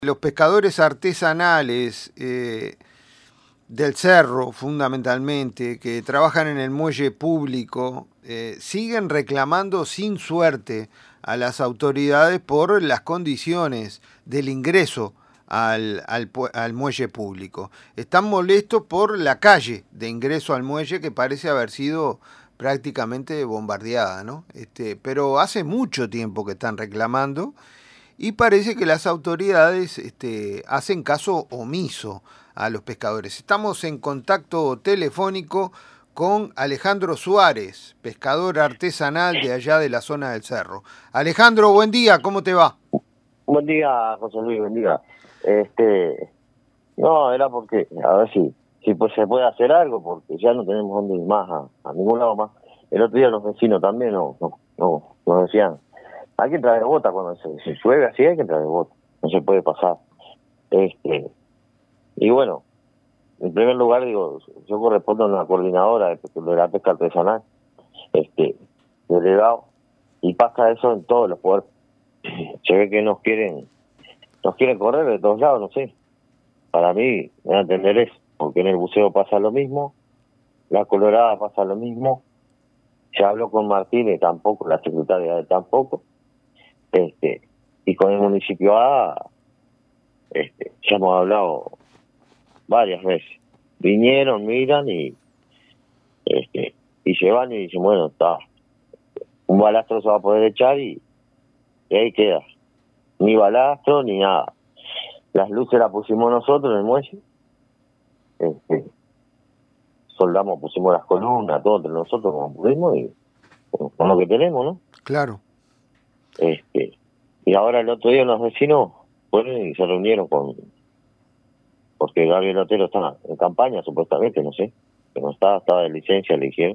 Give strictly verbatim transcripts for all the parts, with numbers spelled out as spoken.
Los pescadores artesanales eh, del cerro, fundamentalmente, que trabajan en el muelle público, eh, siguen reclamando sin suerte a las autoridades por las condiciones del ingreso al, al, al muelle público. Están molestos por la calle de ingreso al muelle, que parece haber sido prácticamente bombardeada, ¿no? Este, pero hace mucho tiempo que están reclamando. Y parece que las autoridades este, hacen caso omiso a los pescadores. Estamos en contacto telefónico con Alejandro Suárez, pescador artesanal de allá de la zona del cerro. Alejandro, buen día, ¿cómo te va? Buen día, José Luis, buen día. Este, no, era porque, a ver si, si pues se puede hacer algo, porque ya no tenemos dónde ir más, a, a ningún lado más. El otro día los vecinos también no, no, no, nos decían, hay que traer bota cuando se, se llueve así, hay que traer bota, no se puede pasar. Este, y bueno, en primer lugar digo, yo correspondo a una coordinadora de, de la pesca artesanal, este, delegado, y pasa eso en todos los puertos. Se ve que nos quieren, nos quieren correr de todos lados, no sé. Para mí, me va a entender eso, porque en el buceo pasa lo mismo, la Colorada pasa lo mismo, se habló con Martínez tampoco, la secretaria de tampoco, este, y con el municipio A, este, ya hemos hablado varias veces. Vinieron, miran y, este, y se van y dicen, bueno, está, un balastro se va a poder echar y, y ahí queda. Ni balastro ni nada. Las luces las pusimos nosotros en el muelle. Este, soldamos, pusimos las columnas, todo entre nosotros como pudimos y con, con lo que tenemos, ¿no? Claro. Este, y ahora el otro día unos vecinos fueron y se reunieron con, porque Gabriel Otero está en campaña supuestamente, no sé, que no estaba, estaba de licencia, le dijeron.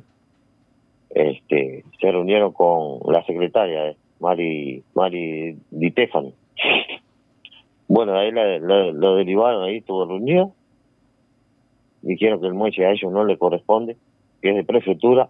Este, se reunieron con la secretaria, eh, Mari, Mari Di Stefani. Bueno, ahí la, la, lo derivaron, ahí estuvo reunido. Dijeron que el muelle a ellos no le corresponde, que es de prefectura.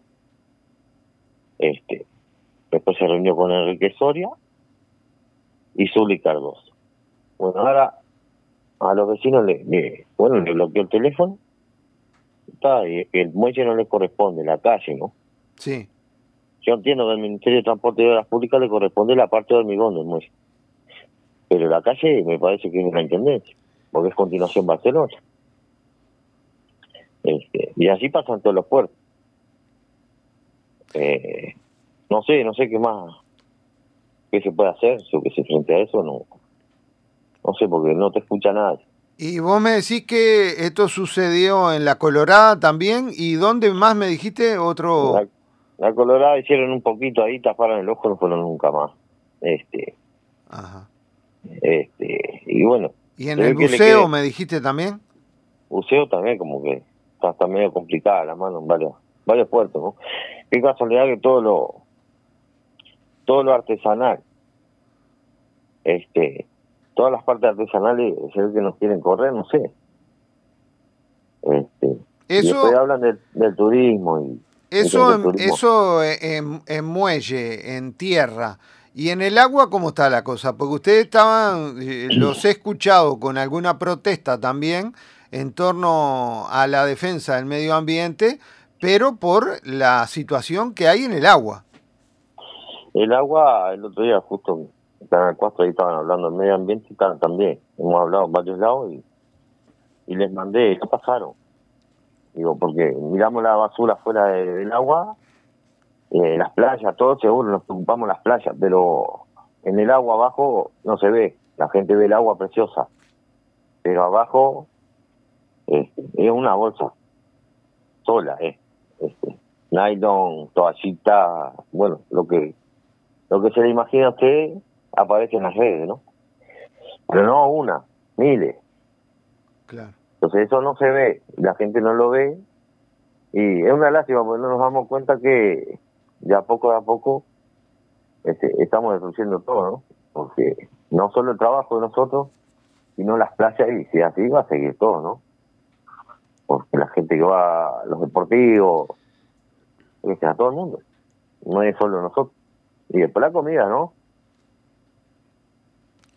Este, después se reunió con Enrique Soria y Zuli Cardoso. Bueno, ahora a los vecinos le, le bueno, le bloqueó el teléfono. Está, y el muelle no le corresponde, la calle, ¿no? Sí. Yo entiendo que al Ministerio de Transporte y Obras Públicas le corresponde la parte de hormigón del muelle. Pero la calle me parece que es una intendencia, porque es continuación Barcelona. Este, y así pasan todos los puertos. Eh, no sé, no sé qué más, qué se puede hacer, o que se frente a eso, no, no sé, porque no te escucha nadie. Y vos me decís que esto sucedió en la Colorada también, ¿y dónde más me dijiste? Otro... La, la Colorada hicieron un poquito ahí, taparon el ojo, no fueron nunca más. Este, Ajá. este, y bueno. ¿Y en el buceo quede, me dijiste también? Buceo también, como que está, está medio complicada la mano en varios, varios puertos, ¿no? Qué casualidad que todo lo, todo lo artesanal, este, todas las partes artesanales se ve que nos quieren correr, no sé. Este, eso, y después hablan del, del turismo y eso, en, turismo. Eso en, en muelle, en tierra. ¿Y en el agua cómo está la cosa? Porque ustedes estaban, eh, los he escuchado con alguna protesta también en torno a la defensa del medio ambiente, pero por la situación que hay en el agua. El agua, el otro día justo en Canal cuatro ahí estaban hablando del medio ambiente y también. Hemos hablado en varios lados y, y les mandé, no pasaron. Digo, porque miramos la basura fuera de, del agua, eh, las playas, todo seguro, nos preocupamos las playas, pero en el agua abajo no se ve. La gente ve el agua preciosa, pero abajo eh, es una bolsa sola, eh. Este, nylon, toallita, bueno, lo que lo que se le imagina a usted aparece en las redes, ¿no? Pero no una, miles. Claro. Entonces eso no se ve, la gente no lo ve, y es una lástima porque no nos damos cuenta que de a poco a poco este, estamos destruyendo todo, ¿no? Porque no solo el trabajo de nosotros, sino las playas, y si así va a seguir todo, ¿no? Porque la gente que va a los deportivos, a todo el mundo, no es solo nosotros. Y después la comida, ¿no?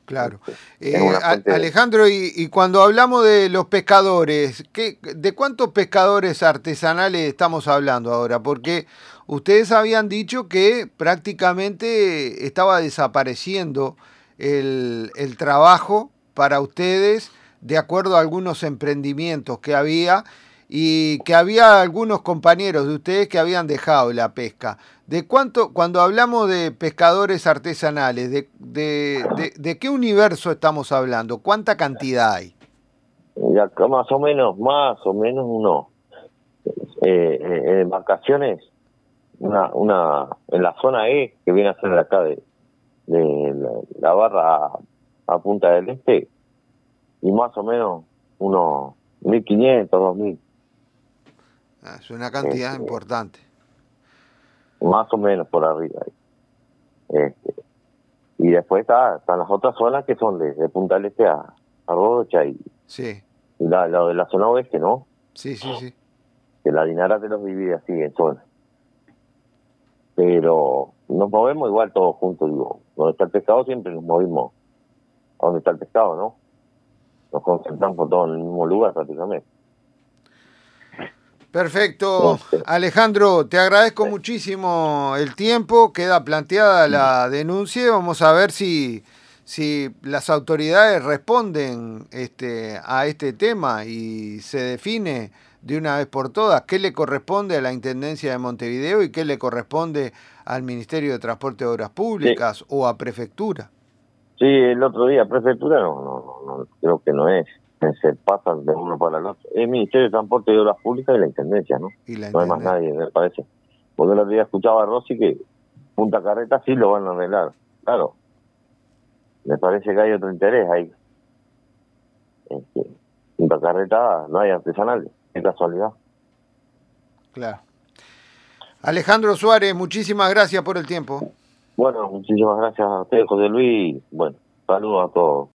Claro. Es Eh, una a- fuente de- Alejandro, y, y cuando hablamos de los pescadores, ¿qué, ¿de cuántos pescadores artesanales estamos hablando ahora? Porque ustedes habían dicho que prácticamente estaba desapareciendo el, el trabajo para ustedes, de acuerdo a algunos emprendimientos que había, y que había algunos compañeros de ustedes que habían dejado la pesca. ¿De cuánto, cuando hablamos de pescadores artesanales, de, de, de, de qué universo estamos hablando? ¿Cuánta cantidad hay? ya que más o menos, más o menos uno, eh, eh, en embarcaciones, una, una, en la zona E, que viene a ser de acá de, de la, la barra a, a Punta del Este, y más o menos unos mil quinientos, dos mil, Ah, es una cantidad este, importante. más o menos por arriba. Este, y después está, están las otras zonas que son de, de Punta del Este a, a Rocha y, Sí, y la, la de la zona oeste, ¿no? sí, sí, sí. Que la Dinara te los divide así en zonas. Pero nos movemos igual todos juntos, digo. Donde está el pescado siempre nos movimos a donde está el pescado, ¿no? Nos concentramos todos en el mismo lugar prácticamente. Perfecto, Este, Alejandro, te agradezco muchísimo el tiempo, queda planteada la denuncia y vamos a ver si, si las autoridades responden este, a este tema y se define de una vez por todas qué le corresponde a la Intendencia de Montevideo y qué le corresponde al Ministerio de Transporte de Obras sí, Públicas o a Prefectura. sí, el otro día, prefectura no, no, no, no, creo que no es. Se pasan de uno para el otro. Es el Ministerio de Transporte y Obras Públicas y la Intendencia, ¿no? Y la No hay más Intendencia. nadie, me parece. Porque el otro día escuchaba a Rossi que Punta Carreta sí lo van a arreglar. Claro, me parece que hay otro interés ahí. Este, Punta Carreta no hay artesanales, qué casualidad. Claro. Alejandro Suárez, muchísimas gracias por el tiempo. Bueno, muchísimas gracias a usted, José Luis. Bueno, saludos a todos.